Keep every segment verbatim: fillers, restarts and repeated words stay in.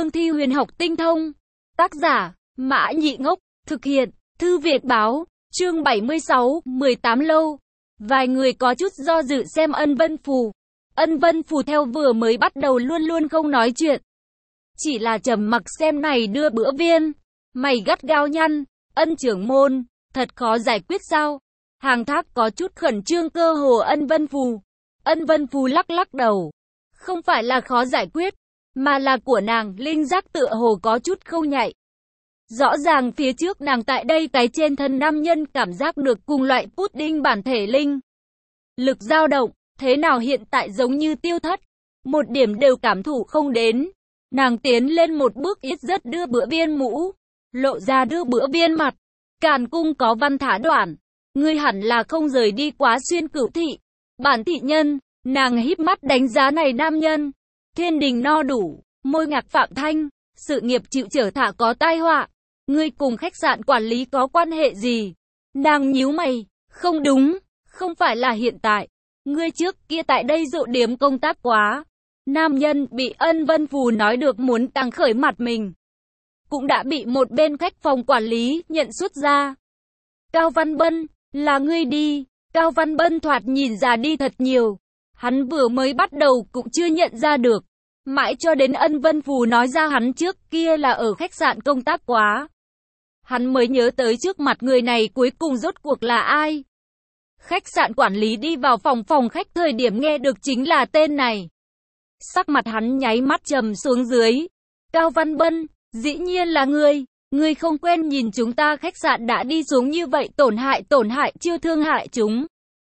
cương thi huyền học tinh thông. Tác giả, Mã Nhị Ngốc, thực hiện, Thư Việt Báo, chương bảy mươi sáu, mười tám lâu. Vài người có chút do dự xem Ân Vân Phù. Ân Vân Phù theo vừa mới bắt đầu luôn luôn không nói chuyện. Chỉ là trầm mặc xem này đưa bữa viên. Mày gắt gao nhăn, Ân trưởng môn, thật khó giải quyết sao? Hàng Thác có chút khẩn trương cơ hồ Ân Vân Phù. Ân Vân Phù lắc lắc đầu. Không phải là khó giải quyết, mà là của nàng, linh giác tựa hồ có chút khâu nhạy. Rõ ràng phía trước nàng tại đây cái trên thân nam nhân cảm giác được cùng loại pudding bản thể linh. Lực dao động, thế nào hiện tại giống như tiêu thất. Một điểm đều cảm thụ không đến. Nàng tiến lên một bước ít rất đưa bữa viên mũ. Lộ ra đưa bữa viên mặt. Càn cung có văn thả đoạn. Ngươi hẳn là không rời đi quá xuyên cửu thị. Bản thị nhân, nàng híp mắt đánh giá này nam nhân. Thiên đình no đủ, môi ngạc Phạm Thanh. Sự nghiệp chịu trở thả có tai họa. Ngươi cùng khách sạn quản lý có quan hệ gì? Nàng nhíu mày. Không đúng, không phải là hiện tại. Ngươi trước kia tại đây rộ điểm công tác quá. Nam nhân bị Ân Vân Phù nói được muốn tăng khởi mặt mình. Cũng đã bị một bên khách phòng quản lý nhận xuất ra. Cao Văn Bân, là ngươi đi. Cao Văn Bân thoạt nhìn già đi thật nhiều. Hắn vừa mới bắt đầu cũng chưa nhận ra được. Mãi cho đến Ân Vân Phù nói ra hắn trước kia là ở khách sạn công tác quá. Hắn mới nhớ tới trước mặt người này cuối cùng rốt cuộc là ai. Khách sạn quản lý đi vào phòng phòng khách thời điểm nghe được chính là tên này. Sắc mặt hắn nháy mắt trầm xuống dưới. Cao Văn Bân, dĩ nhiên là ngươi. Ngươi không quen nhìn chúng ta khách sạn đã đi xuống như vậy tổn hại tổn hại chưa thương hại chúng.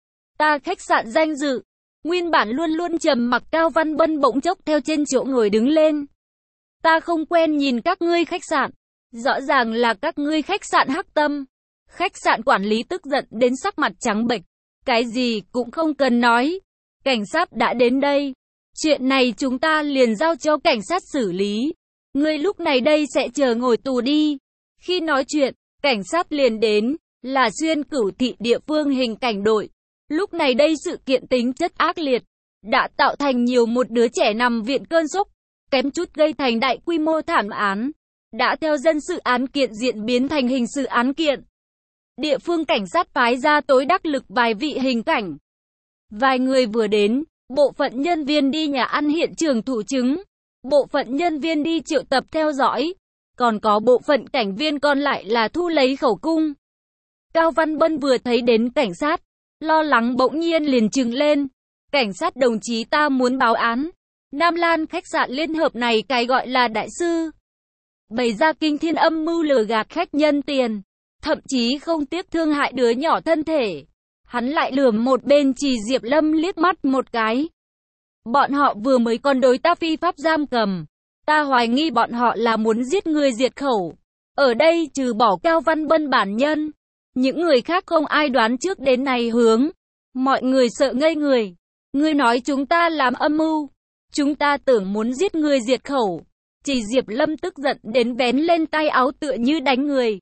Ta khách sạn danh dự. Nguyên bản luôn luôn trầm mặc Cao Văn Bân bỗng chốc theo trên chỗ ngồi đứng lên. Ta không quen nhìn các ngươi khách sạn. Rõ ràng là các ngươi khách sạn hắc tâm. Khách sạn quản lý tức giận đến sắc mặt trắng bệch. Cái gì cũng không cần nói. Cảnh sát đã đến đây. Chuyện này chúng ta liền giao cho cảnh sát xử lý. Ngươi lúc này đây sẽ chờ ngồi tù đi. Khi nói chuyện, cảnh sát liền đến. Là xuyên cửu thị địa phương hình cảnh đội. Lúc này đây sự kiện tính chất ác liệt. Đã tạo thành nhiều một đứa trẻ nằm viện cơn sốc. Kém chút gây thành đại quy mô thảm án. Đã theo dân sự án kiện diễn biến thành hình sự án kiện. Địa phương cảnh sát phái ra tối đắc lực vài vị hình cảnh. Vài người vừa đến, bộ phận nhân viên đi nhà ăn hiện trường thủ chứng. Bộ phận nhân viên đi triệu tập theo dõi. Còn có bộ phận cảnh viên còn lại là thu lấy khẩu cung. Cao Văn Bân vừa thấy đến cảnh sát, lo lắng bỗng nhiên liền trừng lên. Cảnh sát đồng chí ta muốn báo án. Nam Lan khách sạn liên hợp này cái gọi là đại sư. Bày ra kinh thiên âm mưu lừa gạt khách nhân tiền. Thậm chí không tiếc thương hại đứa nhỏ thân thể. Hắn lại lườm một bên Trì Diệp Lâm liếc mắt một cái. Bọn họ vừa mới còn đối ta phi pháp giam cầm. Ta hoài nghi bọn họ là muốn giết người diệt khẩu. Ở đây trừ bỏ Cao Văn Bân bản nhân. Những người khác không ai đoán trước đến này hướng. Mọi người sợ ngây người. Ngươi nói chúng ta làm âm mưu. Chúng ta tưởng muốn giết người diệt khẩu. Chỉ Diệp Lâm tức giận đến vén lên tay áo tựa như đánh người.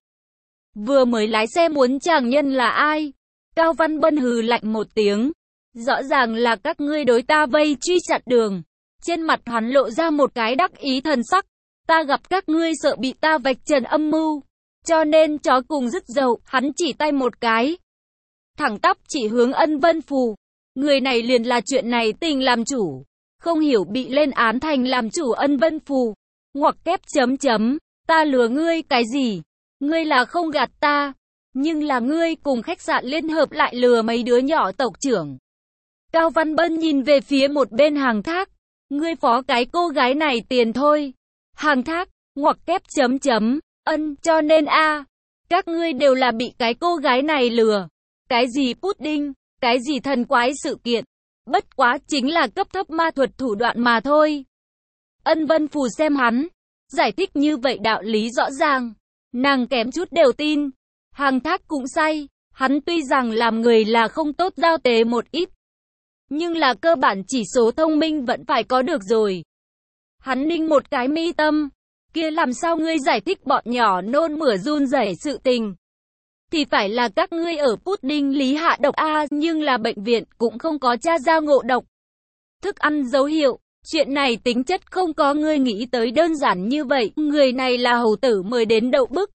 Vừa mới lái xe muốn chàng nhân là ai? Cao Văn Bân hừ lạnh một tiếng. Rõ ràng là các ngươi đối ta vây truy chặn đường. Trên mặt hắn lộ ra một cái đắc ý thần sắc. Ta gặp các ngươi sợ bị ta vạch trần âm mưu. Cho nên chó cùng dứt dậu, hắn chỉ tay một cái. Thẳng tắp chỉ hướng Ân Vân Phù. Người này liền là chuyện này tình làm chủ. Không hiểu bị lên án thành làm chủ Ân Vân Phù. Ngoặc kép chấm chấm. Ta lừa ngươi cái gì? Ngươi là không gạt ta. Nhưng là ngươi cùng khách sạn liên hợp lại lừa mấy đứa nhỏ tộc trưởng. Cao Văn Bân nhìn về phía một bên Hàng Thác. Ngươi phó cái cô gái này tiền thôi. Hàng Thác, ngoặc kép chấm chấm. Ân, cho nên a các ngươi đều là bị cái cô gái này lừa. Cái gì pudding, cái gì thần quái sự kiện. Bất quá chính là cấp thấp ma thuật thủ đoạn mà thôi. Ân Vân Phù xem hắn. Giải thích như vậy đạo lý rõ ràng. Nàng kém chút đều tin. Hàng Thác cũng say. Hắn tuy rằng làm người là không tốt giao tế một ít. Nhưng là cơ bản chỉ số thông minh vẫn phải có được rồi. Hắn ninh một cái mi tâm. Kia làm sao ngươi giải thích bọn nhỏ nôn mửa run rẩy sự tình. Thì phải là các ngươi ở pudding lý hạ độc A nhưng là bệnh viện cũng không có tra ra ngộ độc. Thức ăn dấu hiệu. Chuyện này tính chất không có ngươi nghĩ tới đơn giản như vậy, người này là hầu tử mời đến đậu bức.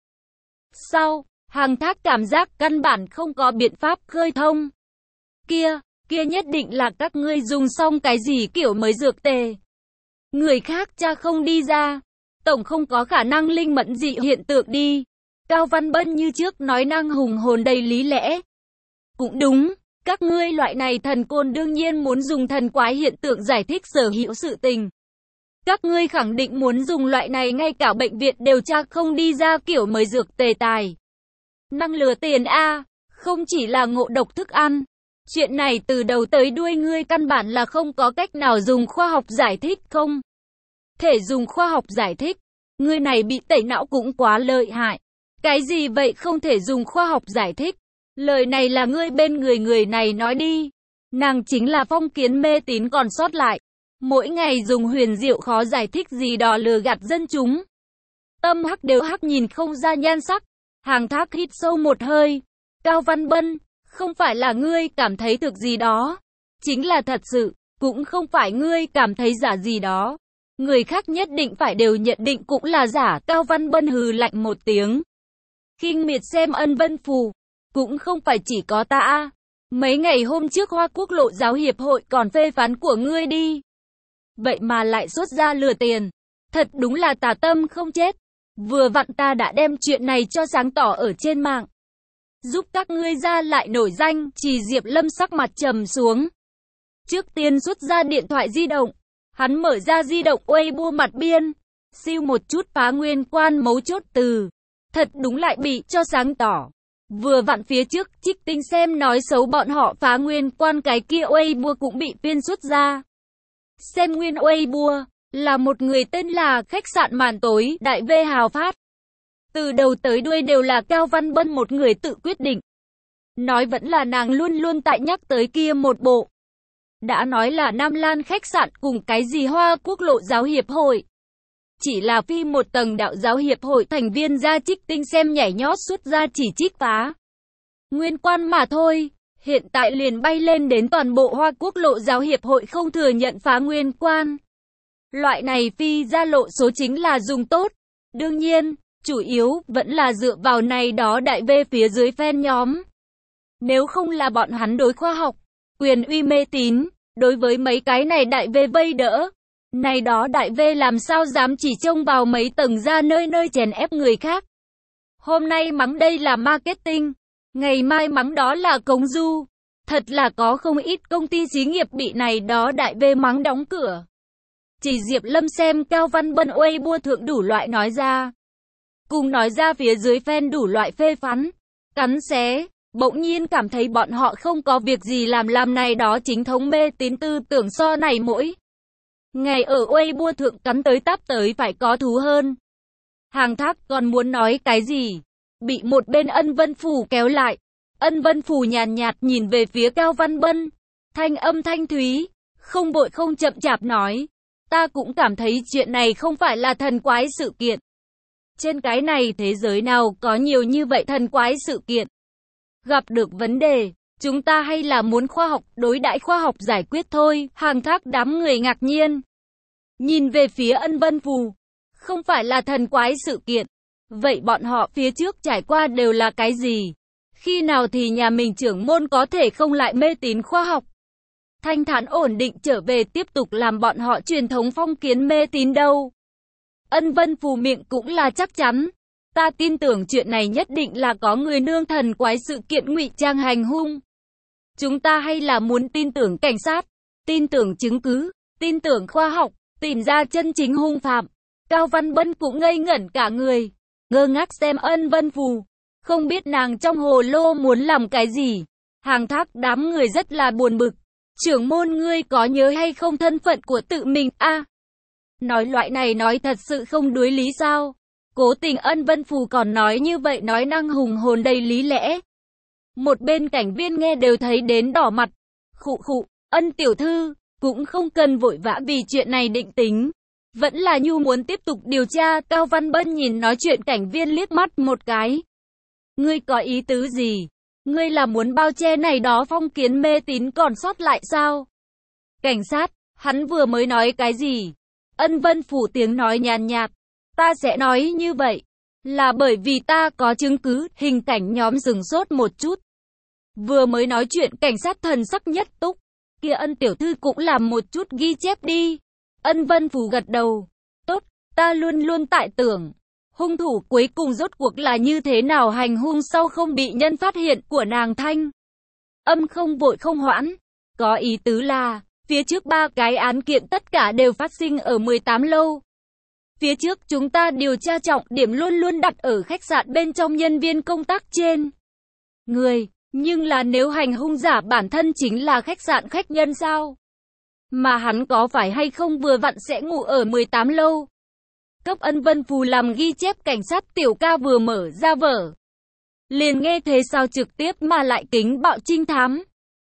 Sau, Hàng Thác cảm giác căn bản không có biện pháp khơi thông. Kia, kia nhất định là các ngươi dùng xong cái gì kiểu mới dược tề. Người khác cha không đi ra, tổng không có khả năng linh mẫn dị hiện tượng đi. Cao Văn Bân như trước nói năng hùng hồn đầy lý lẽ. Cũng đúng, các ngươi loại này thần côn đương nhiên muốn dùng thần quái hiện tượng giải thích sở hữu sự tình. Các ngươi khẳng định muốn dùng loại này ngay cả bệnh viện đều tra không đi ra kiểu mới dược tề tài. Năng lừa tiền a, không chỉ là ngộ độc thức ăn. Chuyện này từ đầu tới đuôi ngươi căn bản là không có cách nào dùng khoa học giải thích không? Thể dùng khoa học giải thích, ngươi này bị tẩy não cũng quá lợi hại. Cái gì vậy không thể dùng khoa học giải thích? Lời này là ngươi bên người người này nói đi. Nàng chính là phong kiến mê tín còn sót lại. Mỗi ngày dùng huyền diệu khó giải thích gì đó lừa gạt dân chúng. Tâm Hắc đều hắc nhìn không ra nhan sắc. Hàng Thác hít sâu một hơi. Cao Văn Bân, không phải là ngươi cảm thấy thực gì đó. Chính là thật sự, cũng không phải ngươi cảm thấy giả gì đó. Người khác nhất định phải đều nhận định cũng là giả. Cao Văn Bân hừ lạnh một tiếng. Khinh miệt xem Ân Vân Phù. Cũng không phải chỉ có ta. Mấy ngày hôm trước Hoa Quốc Lộ Giáo Hiệp hội còn phê phán của ngươi đi. Vậy mà lại xuất ra lừa tiền. Thật đúng là tà tâm không chết. Vừa vặn ta đã đem chuyện này cho sáng tỏ ở trên mạng. Giúp các ngươi ra lại nổi danh. Chỉ Diệp Lâm sắc mặt trầm xuống. Trước tiên xuất ra điện thoại di động. Hắn mở ra di động Weibo mặt biên. Siêu một chút phá nguyên quan mấu chốt từ. Thật đúng lại bị cho sáng tỏ. Vừa vặn phía trước Trích Tinh xem nói xấu bọn họ phá nguyên quan cái kia Weibo cũng bị phiên xuất ra. Xem nguyên Weibo là một người tên là khách sạn màn tối Đại V Hào Phát. Từ đầu tới đuôi đều là Cao Văn Bân một người tự quyết định. Nói vẫn là nàng luôn luôn tại nhắc tới kia một bộ. Đã nói là Nam Lan khách sạn cùng cái gì Hoa Quốc Lộ Giáo Hiệp hội. Chỉ là phi một tầng đạo giáo hiệp hội thành viên ra Trích Tinh xem nhảy nhót xuất ra chỉ trích phá nguyên quan mà thôi. Hiện tại liền bay lên đến toàn bộ Hoa Quốc Lộ Giáo Hiệp hội không thừa nhận phá nguyên quan. Loại này phi ra lộ số chính là dùng tốt. Đương nhiên, chủ yếu vẫn là dựa vào này đó đại V phía dưới fan nhóm. Nếu không là bọn hắn đối khoa học, quyền uy mê tín, đối với mấy cái này đại V vây đỡ. Này đó đại V làm sao dám chỉ trông vào mấy tầng ra nơi nơi chèn ép người khác. Hôm nay mắng đây là marketing, ngày mai mắng đó là cống du. Thật là có không ít công ty xí nghiệp bị này đó đại V mắng đóng cửa. Chỉ Diệp Lâm xem Cao Văn Bân Weibo thượng đủ loại nói ra. Cùng nói ra phía dưới fan đủ loại phê phán, cắn xé, bỗng nhiên cảm thấy bọn họ không có việc gì làm làm này đó chính thống mê tín tư tưởng so này mỗi. Ngày ở Weibo thượng cắn tới táp tới phải có thú hơn. Hàng Thác còn muốn nói cái gì? Bị một bên Ân Vân Phù kéo lại. Ân Vân Phù nhàn nhạt, nhạt nhìn về phía Cao Văn Bân. Thanh âm thanh thúy, không vội không chậm chạp nói. Ta cũng cảm thấy chuyện này không phải là thần quái sự kiện. Trên cái này thế giới nào có nhiều như vậy thần quái sự kiện. Gặp được vấn đề, chúng ta hay là muốn khoa học, đối đãi khoa học giải quyết thôi. Hàng Thác đám người ngạc nhiên. Nhìn về phía Ân Vân Phù. Không phải là thần quái sự kiện. Vậy bọn họ phía trước trải qua đều là cái gì? Khi nào thì nhà mình trưởng môn có thể không lại mê tín khoa học? Thanh thản ổn định trở về tiếp tục làm bọn họ truyền thống phong kiến mê tín đâu? Ân Vân Phù miệng cũng là chắc chắn. Ta tin tưởng chuyện này nhất định là có người nương thần quái sự kiện ngụy trang hành hung. Chúng ta hay là muốn tin tưởng cảnh sát, tin tưởng chứng cứ, tin tưởng khoa học, tìm ra chân chính hung phạm. Cao Văn Bân cũng ngây ngẩn cả người, ngơ ngác xem Ân Vân Phù, không biết nàng trong hồ lô muốn làm cái gì. Hàng Thác đám người rất là buồn bực. Trưởng môn ngươi có nhớ hay không thân phận của tự mình a? À, nói loại này nói thật sự không đối lý sao? Cố tình Ân Vân Phù còn nói như vậy, nói năng hùng hồn đầy lý lẽ. Một bên cảnh viên nghe đều thấy đến đỏ mặt. Khụ khụ, Ân tiểu thư, cũng không cần vội vã vì chuyện này định tính. Vẫn là Nhu muốn tiếp tục điều tra. Cao Văn Bân nhìn nói chuyện cảnh viên liếc mắt một cái. Ngươi có ý tứ gì? Ngươi là muốn bao che này đó phong kiến mê tín còn sót lại sao? Cảnh sát, Hắn vừa mới nói cái gì? Ân Vân Phủ tiếng nói nhàn nhạt. Ta sẽ nói như vậy. Là bởi vì ta có chứng cứ. Hình cảnh nhóm dừng sốt một chút. Vừa mới nói chuyện cảnh sát thần sắc nhất túc. Kia Ân tiểu thư cũng làm một chút ghi chép đi. Ân Vân Phủ gật đầu. Tốt, ta luôn luôn tại tưởng. Hung thủ cuối cùng rốt cuộc là như thế nào hành hung sau không bị nhân phát hiện của nàng Thanh. Âm không vội không hoãn. Có ý tứ là, phía trước ba cái án kiện tất cả đều phát sinh ở mười tám lâu. Phía trước chúng ta điều tra trọng điểm luôn luôn đặt ở khách sạn bên trong nhân viên công tác trên người. Nhưng là nếu hành hung giả bản thân chính là khách sạn khách nhân sao? Mà hắn có phải hay không vừa vặn sẽ ngủ ở mười tám lâu? Cấp Ân Vân Phù làm ghi chép cảnh sát tiểu ca vừa mở ra vở. Liền nghe thế sao trực tiếp mà lại kính bạo trinh thám.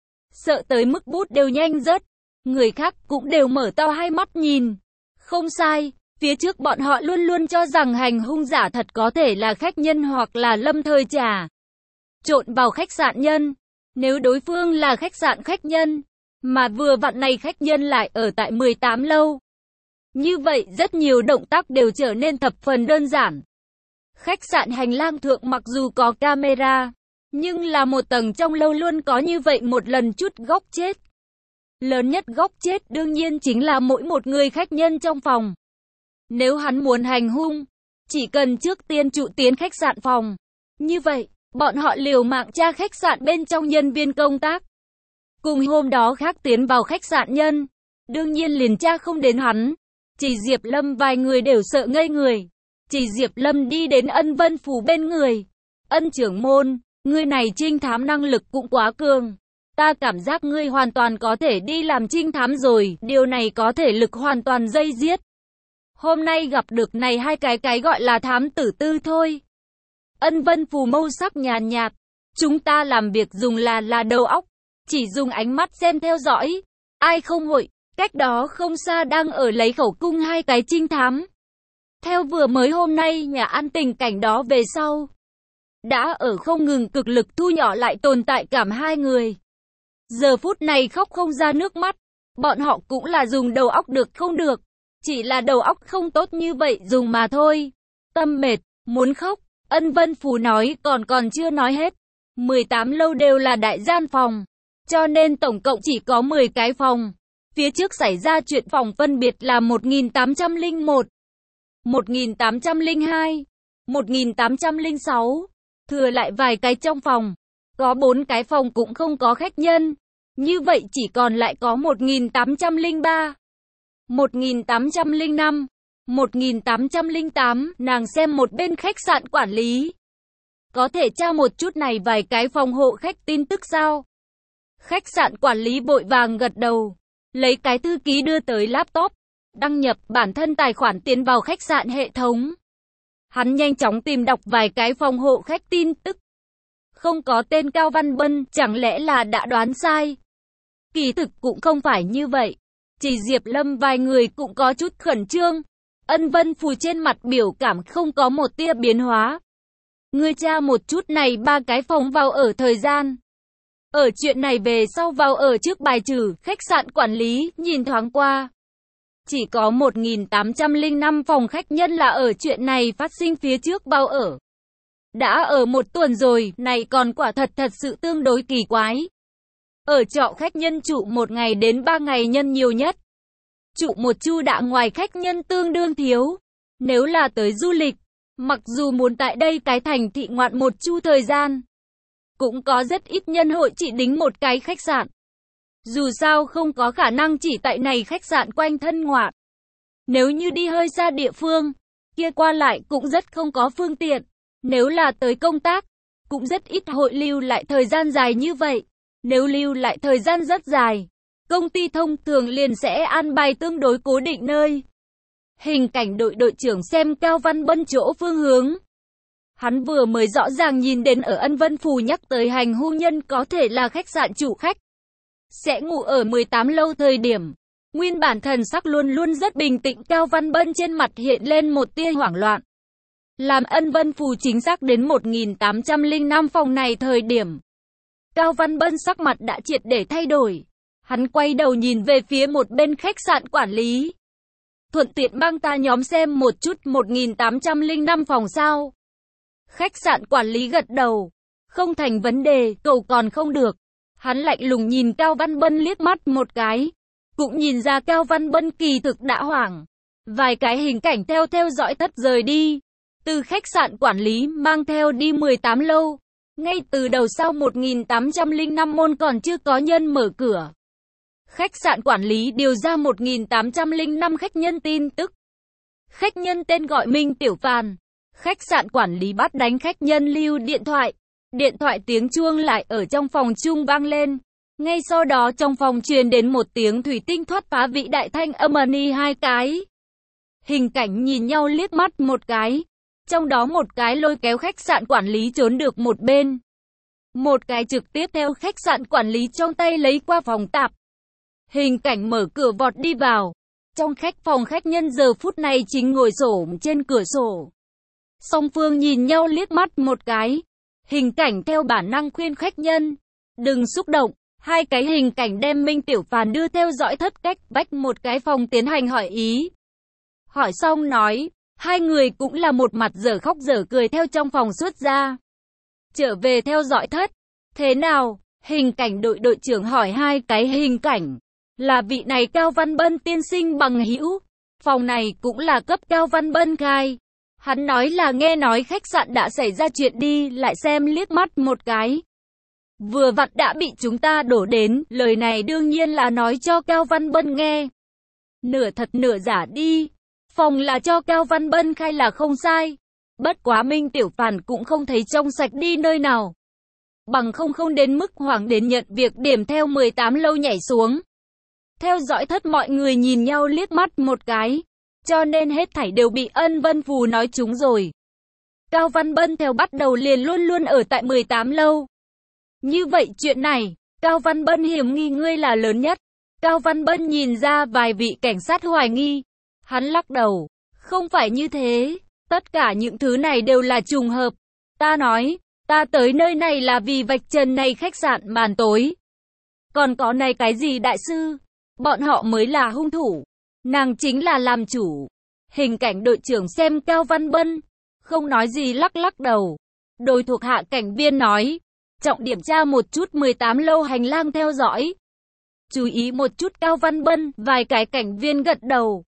Sợ tới mức bút đều nhanh rớt. Người khác cũng đều mở to hai mắt nhìn. Không sai, phía trước bọn họ luôn luôn cho rằng hành hung giả thật có thể là khách nhân hoặc là lâm thời trà trộn vào khách sạn nhân. Nếu đối phương là khách sạn khách nhân, mà vừa vặn này khách nhân lại ở tại mười tám lâu. Như vậy rất nhiều động tác đều trở nên thập phần đơn giản. Khách sạn hành lang thượng mặc dù có camera, nhưng là một tầng trong lâu luôn có như vậy một lần chút góc chết. Lớn nhất góc chết đương nhiên chính là mỗi một người khách nhân trong phòng. Nếu hắn muốn hành hung, chỉ cần trước tiên trụ tiến khách sạn phòng. Như vậy, bọn họ liều mạng tra khách sạn bên trong nhân viên công tác. Cùng hôm đó khác tiến vào khách sạn nhân, đương nhiên liền tra không đến hắn. Chỉ Diệp Lâm vài người đều sợ ngây người. Chỉ Diệp Lâm đi đến Ân Vân Phủ bên người. Ân trưởng môn, ngươi này trinh thám năng lực cũng quá cường. Ta cảm giác ngươi hoàn toàn có thể đi làm trinh thám rồi. Điều này có thể lực hoàn toàn dây giết. Hôm nay gặp được này hai cái cái gọi là thám tử tư thôi. Ân Vân Phù mâu sắc nhàn nhạt. Chúng ta làm việc dùng là là đầu óc. Chỉ dùng ánh mắt xem theo dõi. Ai không hội. Cách đó không xa đang ở lấy khẩu cung hai cái trinh thám. Theo vừa mới hôm nay nhà ăn tình cảnh đó về sau. Đã ở không ngừng cực lực thu nhỏ lại tồn tại cảm hai người. Giờ phút này khóc không ra nước mắt. Bọn họ cũng là dùng đầu óc được không được. Chỉ là đầu óc không tốt như vậy dùng mà thôi. Tâm mệt, muốn khóc. Ân Vân Phù nói còn còn chưa nói hết. mười tám lâu đều là đại gian phòng. Cho nên tổng cộng chỉ có mười cái phòng. Phía trước xảy ra chuyện phòng phân biệt là một nghìn tám trăm lẻ một, một nghìn tám trăm lẻ hai, một nghìn tám trăm lẻ sáu. Thừa lại vài cái trong phòng. Có bốn cái phòng cũng không có khách nhân. Như vậy chỉ còn lại có một nghìn tám trăm lẻ ba, một nghìn tám trăm lẻ năm, một nghìn tám trăm lẻ tám. Nàng xem một bên khách sạn quản lý. Có thể tra một chút này vài cái phòng hộ khách tin tức sao? Khách sạn quản lý vội vàng gật đầu. Lấy cái thư ký đưa tới laptop. Đăng nhập bản thân tài khoản tiến vào khách sạn hệ thống. Hắn nhanh chóng tìm đọc vài cái phòng hộ khách tin tức. Không có tên Cao Văn Bân, chẳng lẽ là đã đoán sai? Kỳ thực cũng không phải như vậy. Chỉ Diệp Lâm vài người cũng có chút khẩn trương. Ân Vân Phù trên mặt biểu cảm không có một tia biến hóa. Ngươi tra một chút này ba cái phòng vào ở thời gian. Ở chuyện này về sau vào ở trước bài trừ, khách sạn quản lý, nhìn thoáng qua. Chỉ có một nghìn tám trăm lẻ năm phòng khách nhân là ở chuyện này phát sinh phía trước vào ở. Đã ở một tuần rồi, này còn quả thật thật sự tương đối kỳ quái. Ở trọ khách nhân trụ một ngày đến ba ngày nhân nhiều nhất. Trụ một chu đã ngoài khách nhân tương đương thiếu. Nếu là tới du lịch, mặc dù muốn tại đây cái thành thị ngoạn một chu thời gian, cũng có rất ít nhân hội chỉ đính một cái khách sạn. Dù sao không có khả năng chỉ tại này khách sạn quanh thân ngoạn. Nếu như đi hơi xa địa phương, kia qua lại cũng rất không có phương tiện. Nếu là tới công tác, cũng rất ít hội lưu lại thời gian dài như vậy. Nếu lưu lại thời gian rất dài, công ty thông thường liền sẽ an bài tương đối cố định nơi. Hình cảnh đội đội trưởng xem Cao Văn Bân chỗ phương hướng. Hắn vừa mới rõ ràng nhìn đến ở Ân Vân Phù nhắc tới hành hung nhân có thể là khách sạn chủ khách. Sẽ ngủ ở mười tám lâu thời điểm. Nguyên bản thần sắc luôn luôn rất bình tĩnh Cao Văn Bân trên mặt hiện lên một tia hoảng loạn. Làm Ân Vân Phù chính xác đến một nghìn tám trăm lẻ năm phòng này thời điểm. Cao Văn Bân sắc mặt đã triệt để thay đổi. Hắn quay đầu nhìn về phía một bên khách sạn quản lý. Thuận tiện mang ta nhóm xem một chút một nghìn tám trăm lẻ năm phòng sao. Khách sạn quản lý gật đầu. Không thành vấn đề, cậu còn không được. Hắn lạnh lùng nhìn Cao Văn Bân liếc mắt một cái. Cũng nhìn ra Cao Văn Bân kỳ thực đã hoảng. Vài cái hình cảnh theo theo dõi thất rời đi. Từ khách sạn quản lý mang theo đi mười tám lâu. Ngay từ đầu sau một nghìn tám trăm lẻ năm môn còn chưa có nhân mở cửa. Khách sạn quản lý điều ra một nghìn tám trăm lẻ năm khách nhân tin tức. Khách nhân tên gọi Minh Tiểu Phàn. Khách sạn quản lý bắt đánh khách nhân lưu điện thoại. Điện thoại tiếng chuông lại ở trong phòng chung vang lên. Ngay sau đó trong phòng truyền đến một tiếng thủy tinh thoát phá vĩ đại thanh âm ni hai cái. Hình cảnh nhìn nhau liếc mắt một cái. Trong đó một cái lôi kéo khách sạn quản lý trốn được một bên. Một cái trực tiếp theo khách sạn quản lý trong tay lấy qua phòng tạp. Hình cảnh mở cửa vọt đi vào. Trong khách phòng khách nhân giờ phút này chính ngồi xổm trên cửa sổ. Song phương nhìn nhau liếc mắt một cái. Hình cảnh theo bản năng khuyên khách nhân. Đừng xúc động. Hai cái hình cảnh đem Minh Tiểu Phàn đưa theo dõi thất cách vách một cái phòng tiến hành hỏi ý. Hỏi xong nói. Hai người cũng là một mặt dở khóc dở cười theo trong phòng xuất ra. Trở về theo dõi thất. Thế nào? Hình cảnh đội đội trưởng hỏi hai cái hình cảnh. Là vị này Cao Văn Bân tiên sinh bằng hữu. Phòng này cũng là cấp Cao Văn Bân khai. Hắn nói là nghe nói khách sạn đã xảy ra chuyện đi lại xem liếc mắt một cái. Vừa vặn đã bị chúng ta đổ đến. Lời này đương nhiên là nói cho Cao Văn Bân nghe. Nửa thật nửa giả đi. Phòng là cho Cao Văn Bân khai là không sai. Bất quá Minh Tiểu Phàn cũng không thấy trong sạch đi nơi nào. Bằng không không đến mức hoảng đến nhận việc điểm theo mười tám lâu nhảy xuống. Theo dõi thất mọi người nhìn nhau liếc mắt một cái. Cho nên hết thảy đều bị Ân Vân Phù nói trúng rồi. Cao Văn Bân theo bắt đầu liền luôn luôn ở tại mười tám lâu. Như vậy chuyện này, Cao Văn Bân hiểm nghi ngươi là lớn nhất. Cao Văn Bân nhìn ra vài vị cảnh sát hoài nghi. Hắn lắc đầu. Không phải như thế. Tất cả những thứ này đều là trùng hợp. Ta nói, ta tới nơi này là vì vạch trần này khách sạn màn tối. Còn có này cái gì đại sư? Bọn họ mới là hung thủ. Nàng chính là làm chủ. Hình cảnh đội trưởng xem Cao Văn Bân. Không nói gì lắc lắc đầu. Đôi thuộc hạ cảnh viên nói. Trọng điểm tra một chút mười tám lâu hành lang theo dõi. Chú ý một chút Cao Văn Bân. Vài cái cảnh viên gật đầu.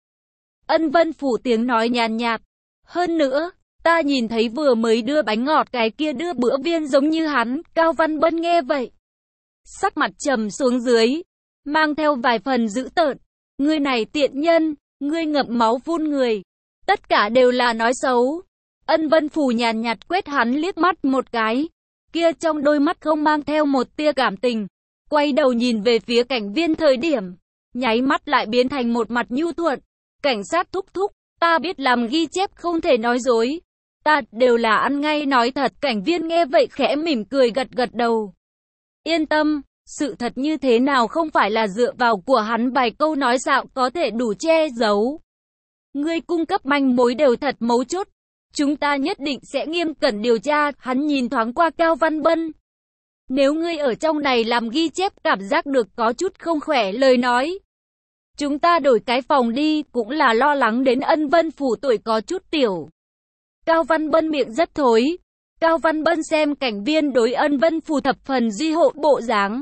Ân Vân Phủ tiếng nói nhàn nhạt. Hơn nữa, ta nhìn thấy vừa mới đưa bánh ngọt cái kia đưa bữa viên giống như hắn. Cao Văn Bân nghe vậy. Sắc mặt trầm xuống dưới. Mang theo vài phần dữ tợn. Ngươi này tiện nhân, ngươi ngậm máu phun người. Tất cả đều là nói xấu. Ân Vân Phủ nhàn nhạt quét hắn liếc mắt một cái. Kia trong đôi mắt không mang theo một tia cảm tình. Quay đầu nhìn về phía cảnh viên thời điểm. Nháy mắt lại biến thành một mặt nhu thuận. Cảnh sát thúc thúc, ta biết làm ghi chép không thể nói dối. Ta đều là ăn ngay nói thật. Cảnh viên nghe vậy khẽ mỉm cười gật gật đầu. Yên tâm, sự thật như thế nào không phải là dựa vào của hắn vài câu nói dạo có thể đủ che giấu. Ngươi cung cấp manh mối đều thật mấu chốt. Chúng ta nhất định sẽ nghiêm cẩn điều tra. Hắn nhìn thoáng qua Cao Văn Bân. Nếu ngươi ở trong này làm ghi chép cảm giác được có chút không khỏe lời nói. Chúng ta đổi cái phòng đi, cũng là lo lắng đến Ân Vân Phủ tuổi có chút tiểu. Cao Văn Bân miệng rất thối. Cao Văn Bân xem cảnh viên đối Ân Vân Phủ thập phần duy hộ bộ dáng.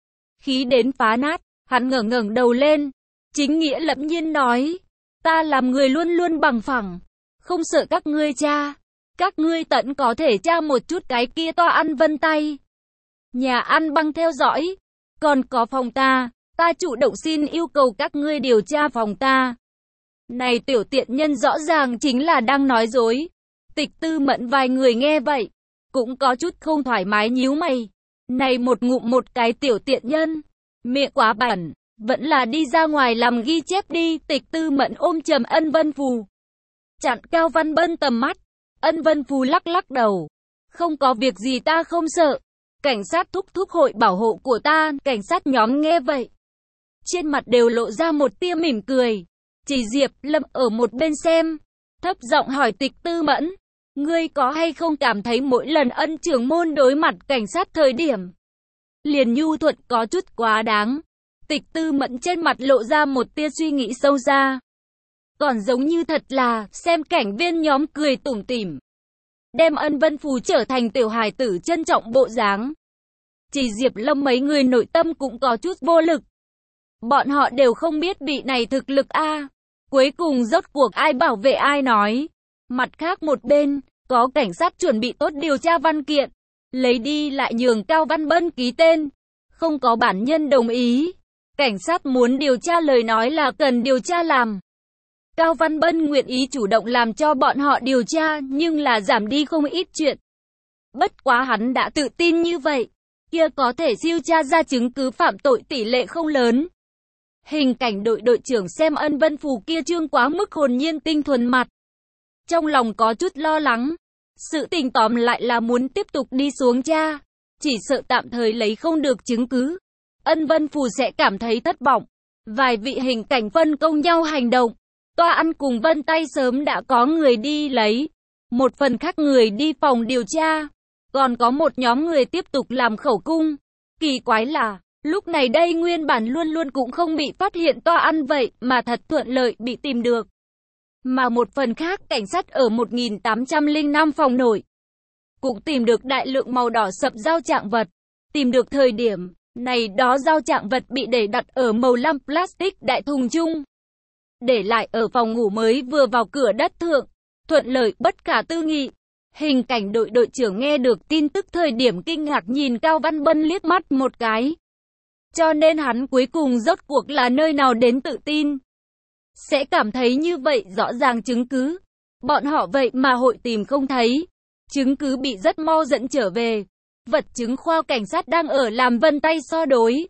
Khí đến phá nát, hắn ngẩng ngẩng đầu lên. Chính nghĩa lẫm nhiên nói. Ta làm người luôn luôn bằng phẳng. Không sợ các ngươi tra. Các ngươi tận có thể tra một chút cái kia to ăn vân tay. Nhà ăn băng theo dõi. Còn có phòng ta. Ta chủ động xin yêu cầu các ngươi điều tra phòng ta. Này tiểu tiện nhân rõ ràng chính là đang nói dối. Tịch Tư Mẫn vài người nghe vậy. Cũng có chút không thoải mái nhíu mày. Này một ngụm một cái tiểu tiện nhân. Miệng quá bẩn. Vẫn là đi ra ngoài làm ghi chép đi. Tịch Tư Mẫn ôm chầm Ân Vân Phù. Chặn Cao Văn Bân tầm mắt. Ân Vân Phù lắc lắc đầu. Không có việc gì ta không sợ. Cảnh sát thúc thúc hội bảo hộ của ta. Cảnh sát nhóm nghe vậy. Trên mặt đều lộ ra một tia mỉm cười. Chỉ Diệp Lâm ở một bên xem. Thấp giọng hỏi Tịch Tư Mẫn. Ngươi có hay không cảm thấy mỗi lần Ân trưởng môn đối mặt cảnh sát thời điểm. Liền nhu thuận có chút quá đáng. Tịch Tư Mẫn trên mặt lộ ra một tia suy nghĩ sâu xa. Còn giống như thật là, xem cảnh viên nhóm cười tủm tỉm. Đem Ân Vân Phù trở thành tiểu hài tử trân trọng bộ dáng. Chỉ Diệp Lâm mấy người nội tâm cũng có chút vô lực. Bọn họ đều không biết vị này thực lực a. Cuối cùng rốt cuộc ai bảo vệ ai nói. Mặt khác một bên, có cảnh sát chuẩn bị tốt điều tra văn kiện. Lấy đi lại nhường Cao Văn Bân ký tên. Không có bản nhân đồng ý. Cảnh sát muốn điều tra lời nói là cần điều tra làm. Cao Văn Bân nguyện ý chủ động làm cho bọn họ điều tra, nhưng là giảm đi không ít chuyện. Bất quá hắn đã tự tin như vậy, kia có thể siêu tra ra chứng cứ phạm tội tỷ lệ không lớn. Hình cảnh đội đội trưởng xem Ân Vân Phù kia trương quá mức hồn nhiên tinh thuần mặt. Trong lòng có chút lo lắng. Sự tình tóm lại là muốn tiếp tục đi xuống tra. Chỉ sợ tạm thời lấy không được chứng cứ. Ân Vân Phù sẽ cảm thấy thất vọng. Vài vị hình cảnh phân công nhau hành động. Toa ăn cùng Vân Tay sớm đã có người đi lấy. Một phần khác người đi phòng điều tra. Còn có một nhóm người tiếp tục làm khẩu cung. Kỳ quái là, lúc này đây nguyên bản luôn luôn cũng không bị phát hiện toa ăn vậy mà thật thuận lợi bị tìm được. Mà một phần khác cảnh sát ở một nghìn tám trăm lẻ năm phòng nổi. Cũng tìm được đại lượng màu đỏ sậm dao trạng vật. Tìm được thời điểm này đó dao trạng vật bị để đặt ở màu lam plastic đại thùng chung. Để lại ở phòng ngủ mới vừa vào cửa đất thượng. Thuận lợi bất khả tư nghị. Hình cảnh đội đội trưởng nghe được tin tức thời điểm kinh ngạc nhìn Cao Văn Bân liếc mắt một cái. Cho nên hắn cuối cùng rốt cuộc là nơi nào đến tự tin. Sẽ cảm thấy như vậy rõ ràng chứng cứ. Bọn họ vậy mà hội tìm không thấy. Chứng cứ bị rất mau dẫn trở về. Vật chứng khoa cảnh sát đang ở làm Vân Tay so đối.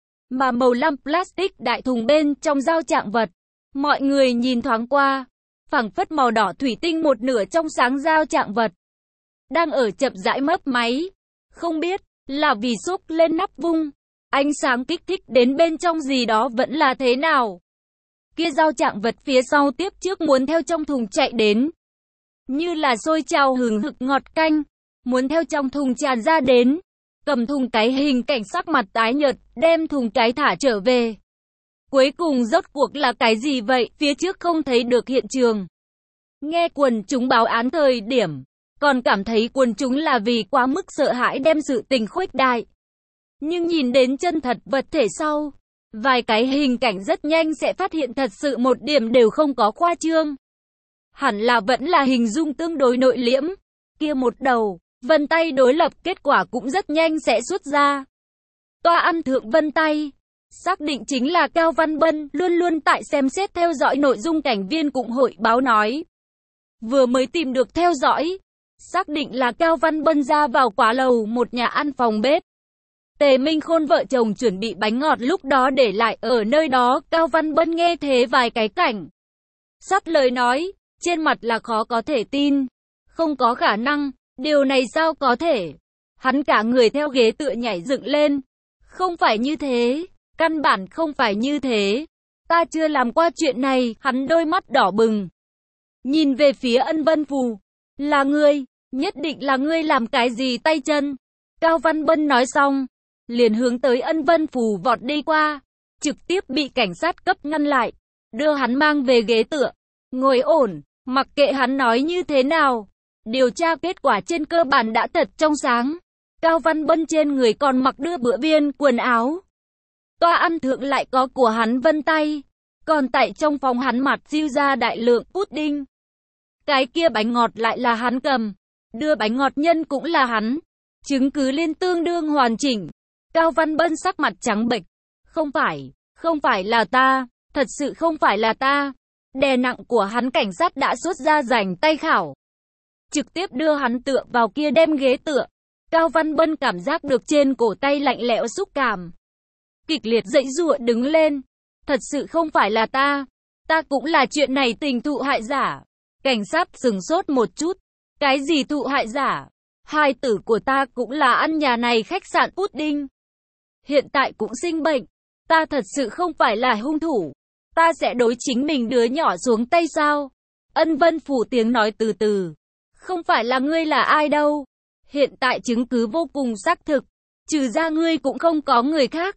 Mà màu lam plastic đại thùng bên trong dao trạng vật. Mọi người nhìn thoáng qua. Phẳng phất màu đỏ thủy tinh một nửa trong sáng dao trạng vật. Đang ở chậm rãi mấp máy. Không biết là vì xúc lên nắp vung. Ánh sáng kích thích đến bên trong gì đó vẫn là thế nào. Kia dao trạng vật phía sau tiếp trước muốn theo trong thùng chạy đến. Như là sôi trào hừng hực ngọt canh. Muốn theo trong thùng tràn ra đến. Cầm thùng cái hình cảnh sắc mặt tái nhợt, đem thùng cái thả trở về. Cuối cùng rốt cuộc là cái gì vậy, phía trước không thấy được hiện trường. Nghe quần chúng báo án thời điểm, còn cảm thấy quần chúng là vì quá mức sợ hãi đem sự tình khuếch đại. Nhưng nhìn đến chân thật vật thể sau, vài cái hình cảnh rất nhanh sẽ phát hiện thật sự một điểm đều không có khoa trương. Hẳn là vẫn là hình dung tương đối nội liễm. Kia một đầu, Vân Tay đối lập kết quả cũng rất nhanh sẽ xuất ra. Toa ăn thượng Vân Tay. Xác định chính là Cao Văn Bân, luôn luôn tại xem xét theo dõi nội dung cảnh viên cũng hội báo nói. Vừa mới tìm được theo dõi. Xác định là Cao Văn Bân ra vào quá lầu một nhà ăn phòng bếp. Tề Minh Khôn vợ chồng chuẩn bị bánh ngọt lúc đó để lại ở nơi đó. Cao Văn Bân nghe thế vài cái cảnh. Sắp lời nói, trên mặt là khó có thể tin. Không có khả năng, điều này sao có thể. Hắn cả người theo ghế tựa nhảy dựng lên. Không phải như thế. Căn bản không phải như thế. Ta chưa làm qua chuyện này, hắn đôi mắt đỏ bừng. Nhìn về phía Ân Vân Phù. Là ngươi, nhất định là ngươi làm cái gì tay chân. Cao Văn Bân nói xong, liền hướng tới Ân Vân Phù vọt đi qua. Trực tiếp bị cảnh sát cấp ngăn lại. Đưa hắn mang về ghế tựa. Ngồi ổn, mặc kệ hắn nói như thế nào. Điều tra kết quả trên cơ bản đã thật trong sáng. Cao Văn Bân trên người còn mặc đưa bữa viên quần áo. Toa ăn thượng lại có của hắn Vân Tay. Còn tại trong phòng hắn mặt siêu ra đại lượng pudding. Cái kia bánh ngọt lại là hắn cầm. Đưa bánh ngọt nhân cũng là hắn. Chứng cứ liên tương đương hoàn chỉnh. Cao Văn Bân sắc mặt trắng bệch. Không phải, không phải là ta. Thật sự không phải là ta. Đè nặng của hắn cảnh sát đã xuất ra rảnh tay khảo. Trực tiếp đưa hắn tựa vào kia đem ghế tựa. Cao Văn Bân cảm giác được trên cổ tay lạnh lẽo xúc cảm. Kịch liệt dãy giụa đứng lên. Thật sự không phải là ta. Ta cũng là chuyện này tình thụ hại giả. Cảnh sát sừng sốt một chút. Cái gì thụ hại giả? Hai tử của ta cũng là ăn nhà này khách sạn pudding. Hiện tại cũng sinh bệnh. Ta thật sự không phải là hung thủ. Ta sẽ đối chính mình đứa nhỏ xuống tay sao? Ân Vân Phù tiếng nói từ từ. Không phải là ngươi là ai đâu. Hiện tại chứng cứ vô cùng xác thực. Trừ ra ngươi cũng không có người khác.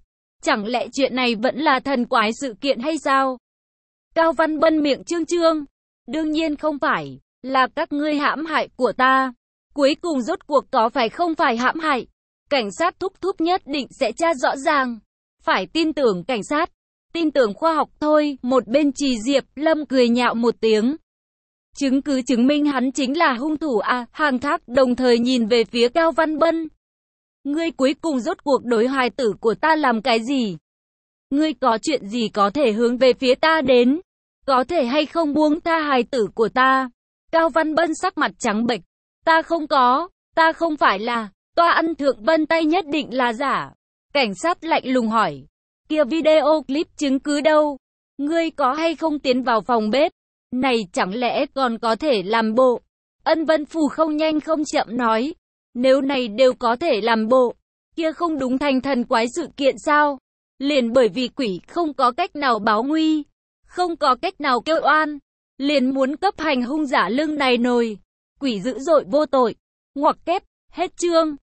Chẳng lẽ chuyện này vẫn là thần quái sự kiện hay sao? Cao Văn Bân miệng trương trương. Đương nhiên không phải, là các ngươi hãm hại của ta. Cuối cùng rốt cuộc có phải không phải hãm hại? Cảnh sát thúc thúc nhất định sẽ tra rõ ràng. Phải tin tưởng cảnh sát, tin tưởng khoa học thôi. Một bên Trì Diệp Lâm cười nhạo một tiếng. Chứng cứ chứng minh hắn chính là hung thủ à? Hàng Thác đồng thời nhìn về phía Cao Văn Bân. Ngươi cuối cùng rốt cuộc đối hài tử của ta làm cái gì? Ngươi có chuyện gì có thể hướng về phía ta đến? Có thể hay không buông tha hài tử của ta? Cao Văn Bân sắc mặt trắng bệch. Ta không có, ta không phải là, toa ăn thượng vân tay nhất định là giả. Cảnh sát lạnh lùng hỏi. Kia video clip chứng cứ đâu? Ngươi có hay không tiến vào phòng bếp? Này chẳng lẽ còn có thể làm bộ? Ân Vân Phù không nhanh không chậm nói. Nếu này đều có thể làm bộ, kia không đúng thành thần quái sự kiện sao? Liền bởi vì quỷ không có cách nào báo nguy, không có cách nào kêu oan, liền muốn cấp hành hung giả lưng này nồi. Quỷ dữ dội vô tội. Ngoặc kép, hết chương.